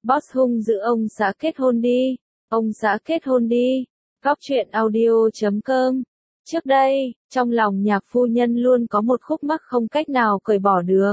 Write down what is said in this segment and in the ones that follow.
Boss hung dữ ông xã kết hôn đi. Ông xã kết hôn đi. Góc truyện audio.com. Trước đây, trong lòng nhạc phu nhân luôn có một khúc mắc không cách nào cởi bỏ được.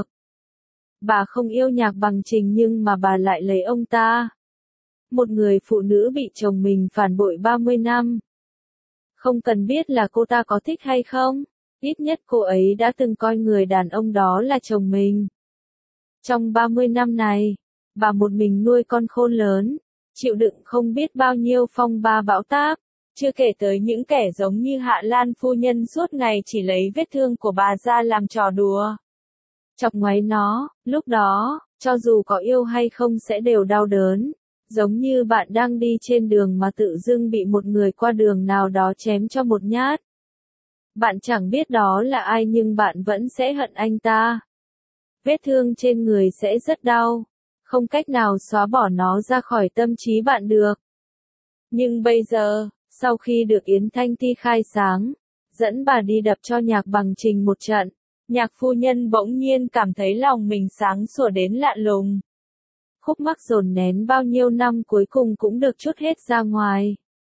Bà không yêu Nhạc Bằng Trình nhưng mà bà lại lấy ông ta. Một người phụ nữ bị chồng mình phản bội 30 năm. Không cần biết là cô ta có thích hay không, ít nhất cô ấy đã từng coi người đàn ông đó là chồng mình. Trong 30 năm này, bà một mình nuôi con khôn lớn, chịu đựng không biết bao nhiêu phong ba bão táp, chưa kể tới những kẻ giống như Hạ Lan phu nhân suốt ngày chỉ lấy vết thương của bà ra làm trò đùa. Chọc ngoáy nó, lúc đó, cho dù có yêu hay không sẽ đều đau đớn. Giống như bạn đang đi trên đường mà tự dưng bị một người qua đường nào đó chém cho một nhát. Bạn chẳng biết đó là ai nhưng bạn vẫn sẽ hận anh ta. Vết thương trên người sẽ rất đau, không cách nào xóa bỏ nó ra khỏi tâm trí bạn được. Nhưng bây giờ, sau khi được Yến Thanh Ti khai sáng, dẫn bà đi đập cho Nhạc Bằng Trình một trận, Nhạc phu nhân bỗng nhiên cảm thấy lòng mình sáng sủa đến lạ lùng. Khúc mắc dồn nén bao nhiêu năm cuối cùng cũng được trút hết ra ngoài.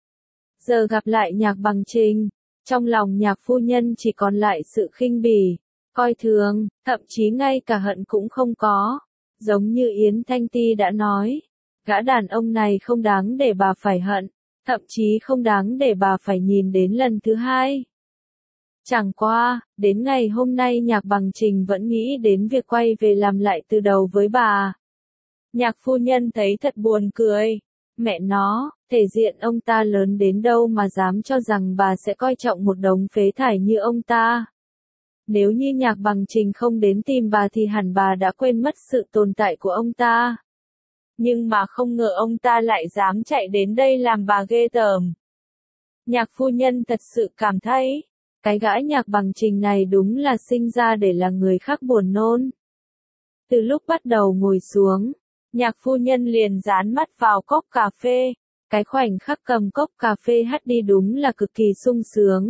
Giờ gặp lại Nhạc Bằng Trình, trong lòng nhạc phu nhân chỉ còn lại sự khinh bỉ, coi thường, thậm chí ngay cả hận cũng không có. Giống như Yến Thanh Ti đã nói, gã đàn ông này không đáng để bà phải hận, thậm chí không đáng để bà phải nhìn đến lần thứ hai. Chẳng qua, đến ngày hôm nay Nhạc Bằng Trình vẫn nghĩ đến việc quay về làm lại từ đầu với bà. Nhạc phu nhân thấy thật buồn cười. Mẹ nó, thể diện ông ta lớn đến đâu mà dám cho rằng bà sẽ coi trọng một đống phế thải như ông ta. Nếu như Nhạc Bằng Trình không đến tìm bà thì hẳn bà đã quên mất sự tồn tại của ông ta. Nhưng mà không ngờ ông ta lại dám chạy đến đây làm bà ghê tởm. Nhạc phu nhân thật sự cảm thấy, cái gã Nhạc Bằng Trình này đúng là sinh ra để là người khác buồn nôn. Từ lúc bắt đầu ngồi xuống, Nhạc phu nhân liền dán mắt vào cốc cà phê, cái khoảnh khắc cầm cốc cà phê hắt đi đúng là cực kỳ sung sướng.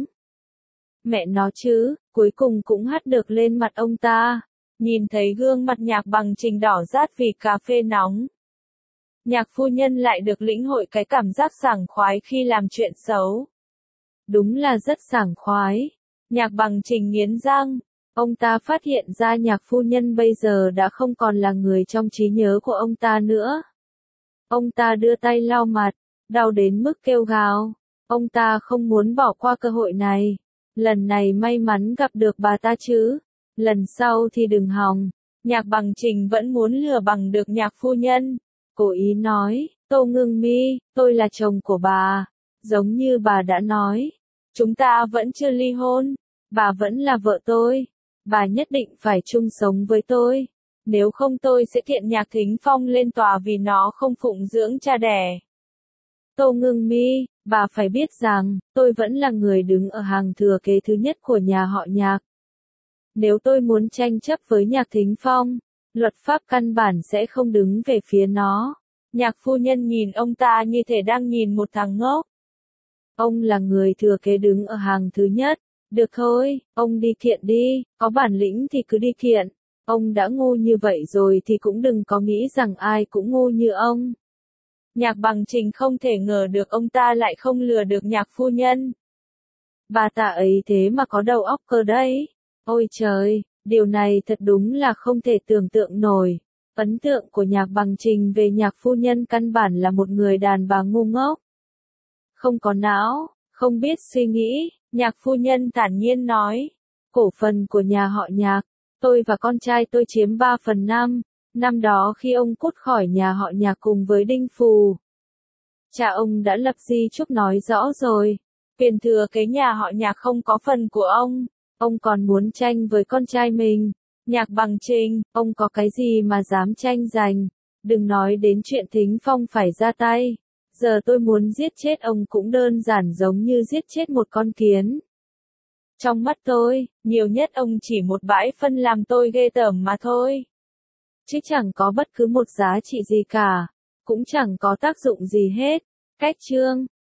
Mẹ nó chứ, cuối cùng cũng hắt được lên mặt ông ta, nhìn thấy gương mặt Nhạc Bằng Trình đỏ rát vì cà phê nóng. Nhạc phu nhân lại được lĩnh hội cái cảm giác sảng khoái khi làm chuyện xấu. Đúng là rất sảng khoái. Nhạc Bằng Trình nghiến răng. Ông ta phát hiện ra nhạc phu nhân bây giờ đã không còn là người trong trí nhớ của ông ta nữa. Ông ta đưa tay lau mặt, đau đến mức kêu gào. Ông ta không muốn bỏ qua cơ hội này. Lần này may mắn gặp được bà ta chứ. Lần sau thì đừng hòng. Nhạc Bằng Trình vẫn muốn lừa bằng được nhạc phu nhân. Cố ý nói, Tô Ngưng Mi, tôi là chồng của bà. Giống như bà đã nói. Chúng ta vẫn chưa ly hôn. Bà vẫn là vợ tôi. Bà nhất định phải chung sống với tôi. Nếu không tôi sẽ kiện Nhạc Thính Phong lên tòa vì nó không phụng dưỡng cha đẻ. Tô Ngưng Mi, bà phải biết rằng, tôi vẫn là người đứng ở hàng thừa kế thứ nhất của nhà họ Nhạc. Nếu tôi muốn tranh chấp với Nhạc Thính Phong, luật pháp căn bản sẽ không đứng về phía nó. Nhạc phu nhân nhìn ông ta như thể đang nhìn một thằng ngốc. Ông là người thừa kế đứng ở hàng thứ nhất. Được thôi, ông đi kiện đi, có bản lĩnh thì cứ đi kiện. Ông đã ngu như vậy rồi thì cũng đừng có nghĩ rằng ai cũng ngu như ông. Nhạc Bằng Trình không thể ngờ được ông ta lại không lừa được nhạc phu nhân. Bà ta ấy thế mà có đầu óc cơ đấy. Ôi trời, điều này thật đúng là không thể tưởng tượng nổi. Ấn tượng của Nhạc Bằng Trình về nhạc phu nhân căn bản là một người đàn bà ngu ngốc. Không có não, không biết suy nghĩ. Nhạc phu nhân thản nhiên nói, cổ phần của nhà họ Nhạc, tôi và con trai tôi chiếm 3/5, năm đó khi ông cút khỏi nhà họ Nhạc cùng với Đinh Phù. Cha ông đã lập di chúc nói rõ rồi, quyền thừa kế nhà họ Nhạc không có phần của ông còn muốn tranh với con trai mình. Nhạc Bằng Trình, ông có cái gì mà dám tranh giành, đừng nói đến chuyện Thính Phong phải ra tay. Giờ tôi muốn giết chết ông cũng đơn giản giống như giết chết một con kiến. Trong mắt tôi, nhiều nhất ông chỉ một bãi phân làm tôi ghê tởm mà thôi. Chứ chẳng có bất cứ một giá trị gì cả, cũng chẳng có tác dụng gì hết. Cách chương